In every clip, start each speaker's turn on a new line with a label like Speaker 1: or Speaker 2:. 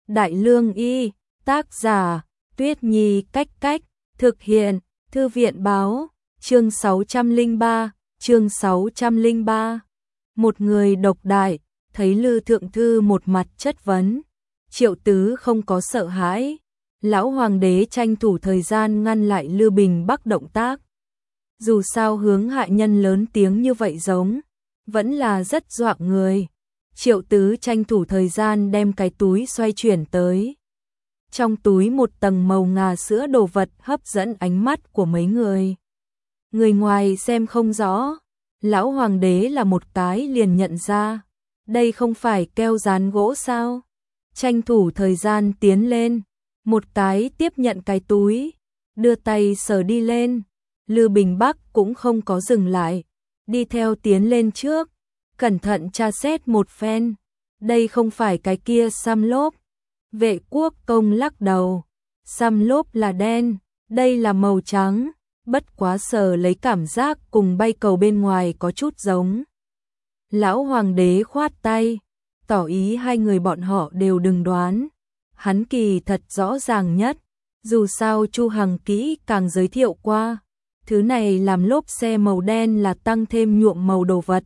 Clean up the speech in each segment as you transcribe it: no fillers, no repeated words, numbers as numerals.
Speaker 1: Đại Lương Y, tác giả, Tuyết Nhi Cách Cách, thực hiện, Thư viện Báo, chương 603. Một người độc đại, thấy Lư Thượng Thư một mặt chất vấn. Triệu Tứ không có sợ hãi. Lão Hoàng đế tranh thủ thời gian ngăn lại Lư Bình Bắc động tác. Dù sao hướng hạ nhân lớn tiếng như vậy giống, vẫn là rất dọa người. Triệu Tứ tranh thủ thời gian đem cái túi xoay chuyển tới. Trong túi một tầng màu ngà sữa đồ vật hấp dẫn ánh mắt của mấy người. Người ngoài xem không rõ, Lão Hoàng đế là một cái liền nhận ra. Đây không phải keo dán gỗ sao? Tranh thủ thời gian tiến lên, một cái tiếp nhận cái túi, đưa tay sờ đi lên. Lư Bình Bắc cũng không có dừng lại, đi theo tiến lên trước, cẩn thận tra xét một phen. Đây không phải cái kia xăm lốp. Vệ Quốc Công lắc đầu, xăm lốp là đen, đây là màu trắng, bất quá sờ lấy cảm giác cùng bay cầu bên ngoài có chút giống. Lão Hoàng đế khoát tay, tỏ ý hai người bọn họ đều đừng đoán. Hắn kỳ thật rõ ràng nhất, dù sao Chu Hằng kỹ càng giới thiệu qua. Thứ này làm lốp xe màu đen là tăng thêm nhuộm màu đồ vật.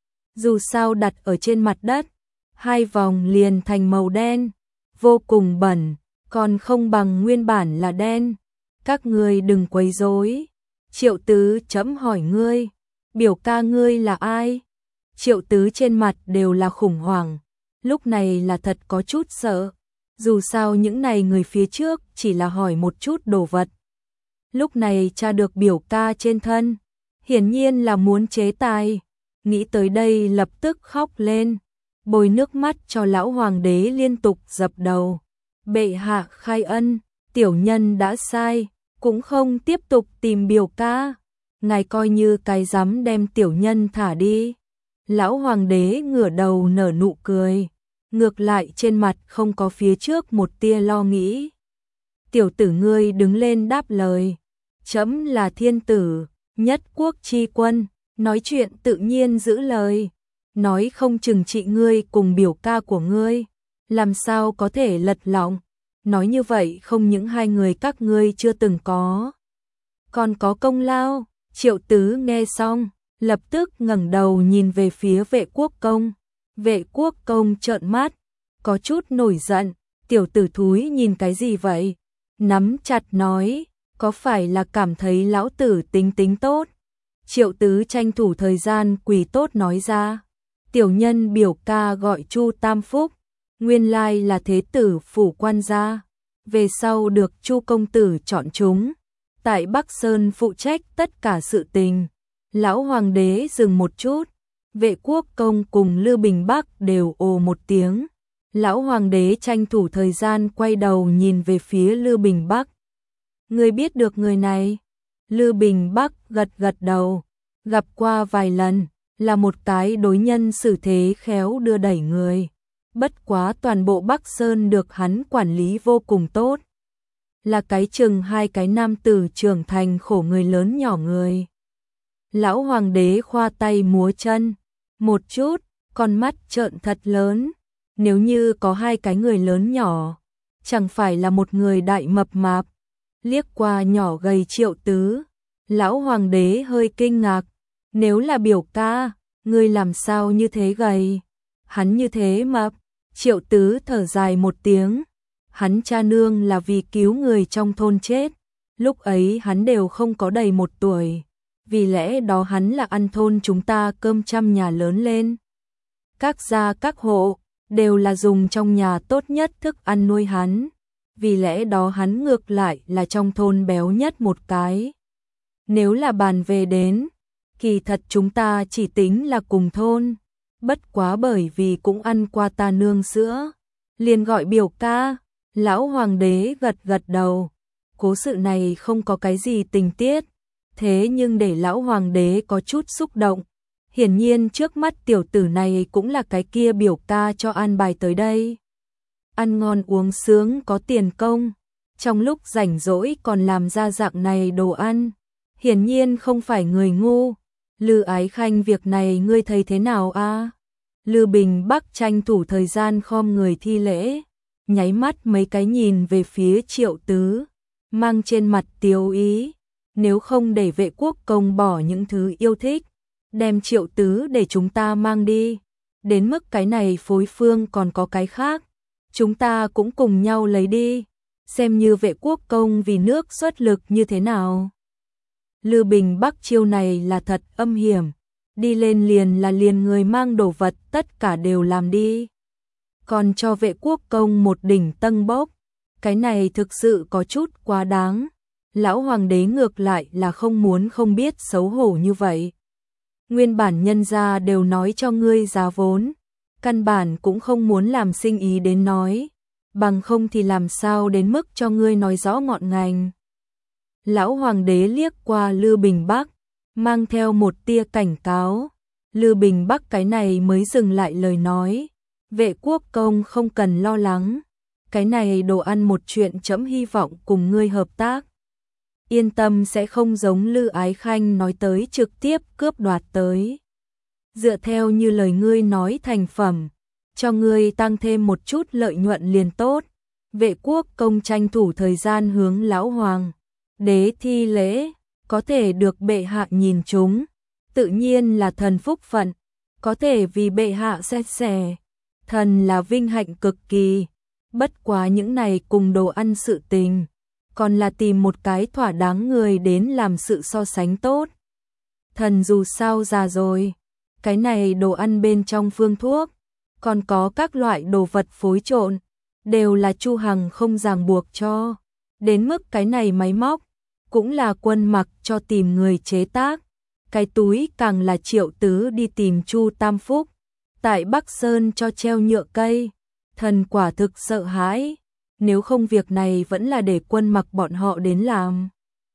Speaker 1: Dù sao đặt ở trên mặt đất, hai vòng liền thành màu đen, vô cùng bẩn, còn không bằng nguyên bản là đen. Các ngươi đừng quấy rối. Triệu Tứ chấm hỏi ngươi, biểu ca ngươi là ai? Triệu Tứ trên mặt đều là khủng hoảng, lúc này là thật có chút sợ. Dù sao những này người phía trước chỉ là hỏi một chút đồ vật. Lúc này tra được biểu ca trên thân, hiển nhiên là muốn chế tài. Nghĩ tới đây lập tức khóc lên, bồi nước mắt cho Lão Hoàng đế liên tục dập đầu. Bệ hạ khai ân, tiểu nhân đã sai, cũng không tiếp tục tìm biểu ca. Ngài coi như cái dám đem tiểu nhân thả đi. Lão Hoàng đế ngửa đầu nở nụ cười, ngược lại trên mặt không có phía trước một tia lo nghĩ. Tiểu tử ngươi đứng lên đáp lời, chấm là thiên tử, nhất quốc chi quân, nói chuyện tự nhiên giữ lời. Nói không chừng trị ngươi cùng biểu ca của ngươi, làm sao có thể lật lọng. Nói như vậy không những hai người các ngươi chưa từng có, còn có công lao. Triệu Tứ nghe xong, lập tức ngẩng đầu nhìn về phía Vệ Quốc Công. Vệ Quốc Công trợn mắt, có chút nổi giận, tiểu tử thúi nhìn cái gì vậy? Nắm chặt nói, có phải là cảm thấy lão tử tính tốt? Triệu Tứ tranh thủ thời gian quỳ tốt nói ra, tiểu nhân biểu ca gọi Chu Tam Phúc, nguyên lai là thế tử phủ quan gia, về sau được Chu công tử chọn chúng, tại Bắc Sơn phụ trách tất cả sự tình. Lão Hoàng đế dừng một chút, Vệ Quốc Công cùng Lư Bình Bắc đều ồ một tiếng. Lão Hoàng đế tranh thủ thời gian quay đầu nhìn về phía Lư Bình Bắc. Ngươi biết được người này? Lư Bình Bắc gật đầu, gặp qua vài lần, là một cái đối nhân xử thế khéo đưa đẩy người. Bất quá toàn bộ Bắc Sơn được hắn quản lý vô cùng tốt. Là cái chừng hai cái nam tử trưởng thành khổ người lớn nhỏ người. Lão Hoàng đế khoa tay múa chân, một chút, con mắt trợn thật lớn. Nếu như có hai cái người lớn nhỏ, chẳng phải là một người đại mập mạp. Liếc qua nhỏ gầy Triệu Tứ, Lão Hoàng đế hơi kinh ngạc. Nếu là biểu ca, ngươi làm sao như thế gầy? Hắn như thế mập. Triệu Tứ thở dài một tiếng. Hắn cha nương là vì cứu người trong thôn chết. Lúc ấy hắn đều không có đầy 1 tuổi. Vì lẽ đó hắn là ăn thôn chúng ta cơm trăm nhà lớn lên. Các gia các hộ đều là dùng trong nhà tốt nhất thức ăn nuôi hắn. Vì lẽ đó hắn ngược lại là trong thôn béo nhất một cái. Nếu là bàn về đến, kỳ thật chúng ta chỉ tính là cùng thôn. Bất quá bởi vì cũng ăn qua ta nương sữa, liền gọi biểu ca. Lão Hoàng đế gật đầu. Cố sự này không có cái gì tình tiết, thế nhưng để Lão Hoàng đế có chút xúc động. Hiển nhiên trước mắt tiểu tử này cũng là cái kia biểu ca cho an bài tới đây. Ăn ngon uống sướng có tiền công, trong lúc rảnh rỗi còn làm ra dạng này đồ ăn. Hiển nhiên không phải người ngu. Lư Ái Khanh việc này ngươi thấy thế nào a? Lư Bình Bắc tranh thủ thời gian khom người thi lễ. nháy mắt mấy cái nhìn về phía Triệu Tứ, mang trên mặt tiếu ý, nếu không để Vệ Quốc Công bỏ những thứ yêu thích, đem Triệu Tứ để chúng ta mang đi, đến mức cái này phối phương còn có cái khác, chúng ta cũng cùng nhau lấy đi, xem như Vệ Quốc Công vì nước xuất lực như thế nào. Lư Bình Bắc chiêu này là thật âm hiểm, đi lên liền là liền người mang đồ vật tất cả đều làm đi. Còn cho Vệ Quốc Công một đỉnh tân bốc, cái này thực sự có chút quá đáng. Lão hoàng đế ngược lại là không muốn không biết xấu hổ như vậy. Nguyên bản nhân gia đều nói cho ngươi giá vốn, căn bản cũng không muốn làm sinh ý đến nói, bằng không thì làm sao đến mức cho ngươi nói rõ ngọn ngành. Lão hoàng đế liếc qua Lư Bình Bắc, mang theo một tia cảnh cáo. Lư Bình Bắc cái này mới dừng lại lời nói. Vệ Quốc Công không cần lo lắng, cái này đồ ăn một chuyện trẫm hy vọng cùng ngươi hợp tác. Yên tâm sẽ không giống Lư Ái Khanh nói tới trực tiếp cướp đoạt tới. Dựa theo như lời ngươi nói thành phẩm, cho ngươi tăng thêm một chút lợi nhuận liền tốt. Vệ Quốc Công tranh thủ thời gian hướng lão hoàng đế thi lễ, có thể được bệ hạ nhìn chúng, tự nhiên là thần phúc phận, có thể vì bệ hạ xét xẻ, thần là vinh hạnh cực kỳ. Bất quá những này cùng đồ ăn sự tình, còn là tìm một cái thỏa đáng người đến làm sự so sánh tốt. Thần dù sao già rồi, cái này đồ ăn bên trong phương thuốc, còn có các loại đồ vật phối trộn, đều là Chu Hằng không ràng buộc cho. Đến mức cái này máy móc, cũng là Quân Mặc cho tìm người chế tác. Cái túi càng là Triệu Tứ đi tìm Chu Tam Phúc, tại Bắc Sơn cho treo nhựa cây. Thần quả thực sợ hãi, nếu không việc này vẫn là để Quân Mặc bọn họ đến làm.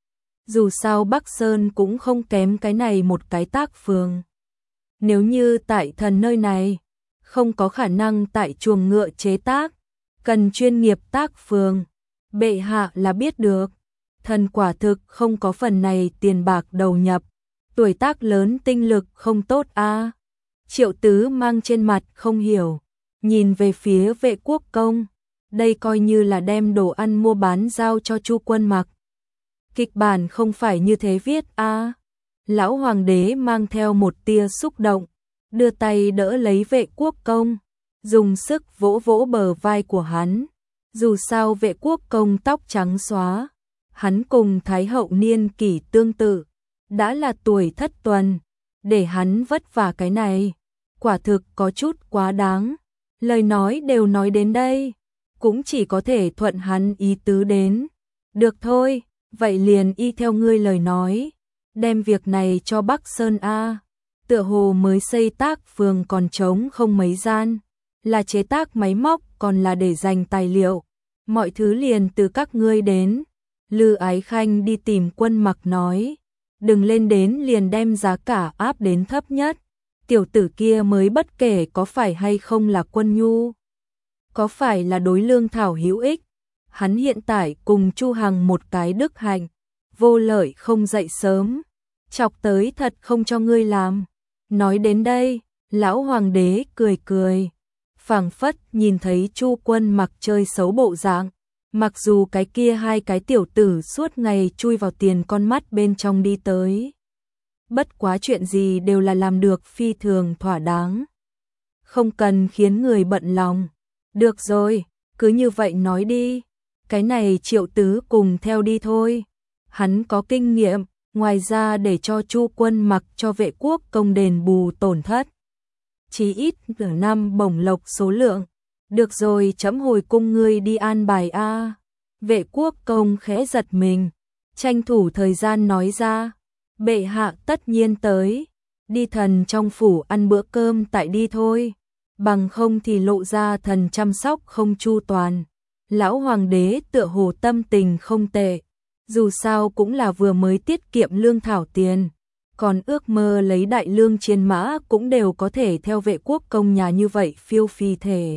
Speaker 1: Dù sao Bắc Sơn cũng không kém cái này một cái tác phường. Nếu như tại thần nơi này, không có khả năng tại chuồng ngựa chế tác, cần chuyên nghiệp tác phường, bệ hạ là biết được. Thần quả thực không có phần này tiền bạc đầu nhập, tuổi tác lớn tinh lực không tốt a. Triệu Tứ mang trên mặt không hiểu, nhìn về phía Vệ Quốc Công, đây coi như là đem đồ ăn mua bán giao cho Chu Quân Mặc. Kịch bản không phải như thế viết a. Lão hoàng đế mang theo một tia xúc động, đưa tay đỡ lấy Vệ Quốc Công, dùng sức vỗ vỗ bờ vai của hắn. Dù sao Vệ Quốc Công tóc trắng xóa, hắn cùng Thái hậu niên kỷ tương tự, đã là tuổi thất tuần, để hắn vất vả cái này, quả thực có chút quá đáng. Lời nói đều nói đến đây, cũng chỉ có thể thuận hắn ý tứ đến. Được thôi, vậy liền y theo ngươi lời nói, đem việc này cho Bắc Sơn a. Tựa hồ mới xây tác phường còn trống không mấy gian, là chế tác máy móc còn là để dành tài liệu, mọi thứ liền từ các ngươi đến. Lư Ái Khanh đi tìm Quân Mặc nói, đừng lên đến liền đem giá cả áp đến thấp nhất. Tiểu tử kia mới bất kể có phải hay không là Quân Nhu, có phải là đối lương thảo hữu ích. Hắn hiện tại cùng Chu Hằng một cái đức hạnh, vô lợi không dậy sớm, chọc tới thật không cho ngươi làm. Nói đến đây, lão hoàng đế cười cười, phảng phất nhìn thấy Chu Quân Mặc chơi xấu bộ dạng. Mặc dù cái kia hai cái tiểu tử suốt ngày chui vào tiền con mắt bên trong đi tới, bất quá chuyện gì đều là làm được phi thường thỏa đáng, không cần khiến người bận lòng. Được rồi, cứ như vậy nói đi, cái này Triệu Tứ cùng theo đi thôi, hắn có kinh nghiệm, ngoài ra để cho Chu Quân Mặc cho Vệ Quốc Công đền bù tổn thất, chí ít nửa năm bổng lộc số lượng. Được rồi, chấm hồi cung ngươi đi an bài a. Vệ Quốc Công khẽ giật mình, tranh thủ thời gian nói ra, bệ hạ tất nhiên tới, đi thần trong phủ ăn bữa cơm tại đi thôi, bằng không thì lộ ra thần chăm sóc không chu toàn. Lão hoàng đế tựa hồ tâm tình không tệ, dù sao cũng là vừa mới tiết kiệm lương thảo tiền, còn ước mơ lấy đại lương chiến mã cũng đều có thể theo Vệ Quốc Công nhà như vậy phiêu phi thể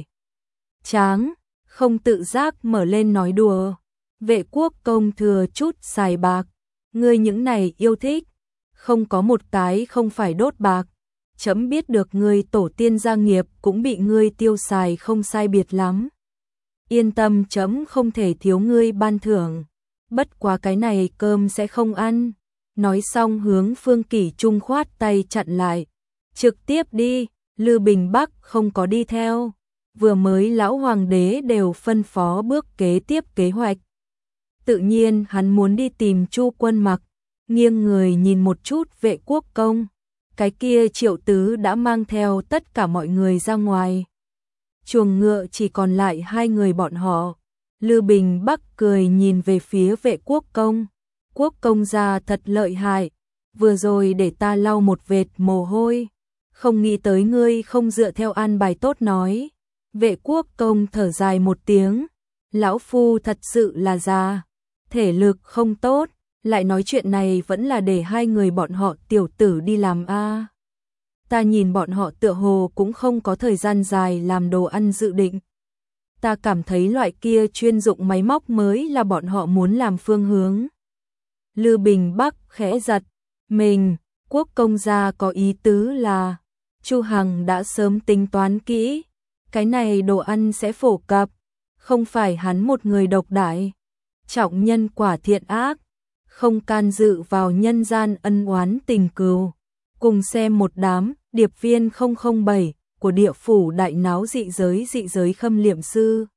Speaker 1: tráng, không tự giác mở lên nói đùa. Vệ Quốc Công thừa chút xài bạc, ngươi những này yêu thích, không có một cái không phải đốt bạc. Chấm biết được ngươi tổ tiên gia nghiệp cũng bị ngươi tiêu xài không sai biệt lắm. yên tâm trẫm không thể thiếu ngươi ban thưởng, bất quá cái này cơm sẽ không ăn. Nói xong hướng Phương Kỷ Trung khoát tay chặn lại, trực tiếp đi, Lư Bình Bắc không có đi theo, vừa mới lão hoàng đế đều phân phó bước kế tiếp kế hoạch. Tự nhiên hắn muốn đi tìm Chu Quân Mặc, nghiêng người nhìn một chút Vệ Quốc Công, cái kia Triệu Tứ đã mang theo tất cả mọi người ra ngoài. Chuồng ngựa chỉ còn lại hai người bọn họ. Lư Bình Bắc cười nhìn về phía Vệ Quốc Công. Quốc công gia thật lợi hại, vừa rồi để ta lau một vệt mồ hôi, không nghĩ tới ngươi không dựa theo an bài tốt nói. Vệ Quốc Công thở dài một tiếng, lão phu thật sự là già, thể lực không tốt, lại nói chuyện này vẫn là để hai người bọn họ tiểu tử đi làm a. Ta nhìn bọn họ tựa hồ cũng không có thời gian dài làm đồ ăn dự định. Ta cảm thấy loại kia chuyên dụng máy móc mới là bọn họ muốn làm phương hướng. Lư Bình Bắc khẽ giật mình, Quốc công gia có ý tứ là Chu Hằng đã sớm tính toán kỹ, cái này đồ ăn sẽ phổ cập, không phải hắn một người độc đại, trọng nhân quả thiện ác, không can dự vào nhân gian ân oán tình cừu. Cùng xem một đám điệp viên 007 của địa phủ đại náo dị giới khâm liệm sư.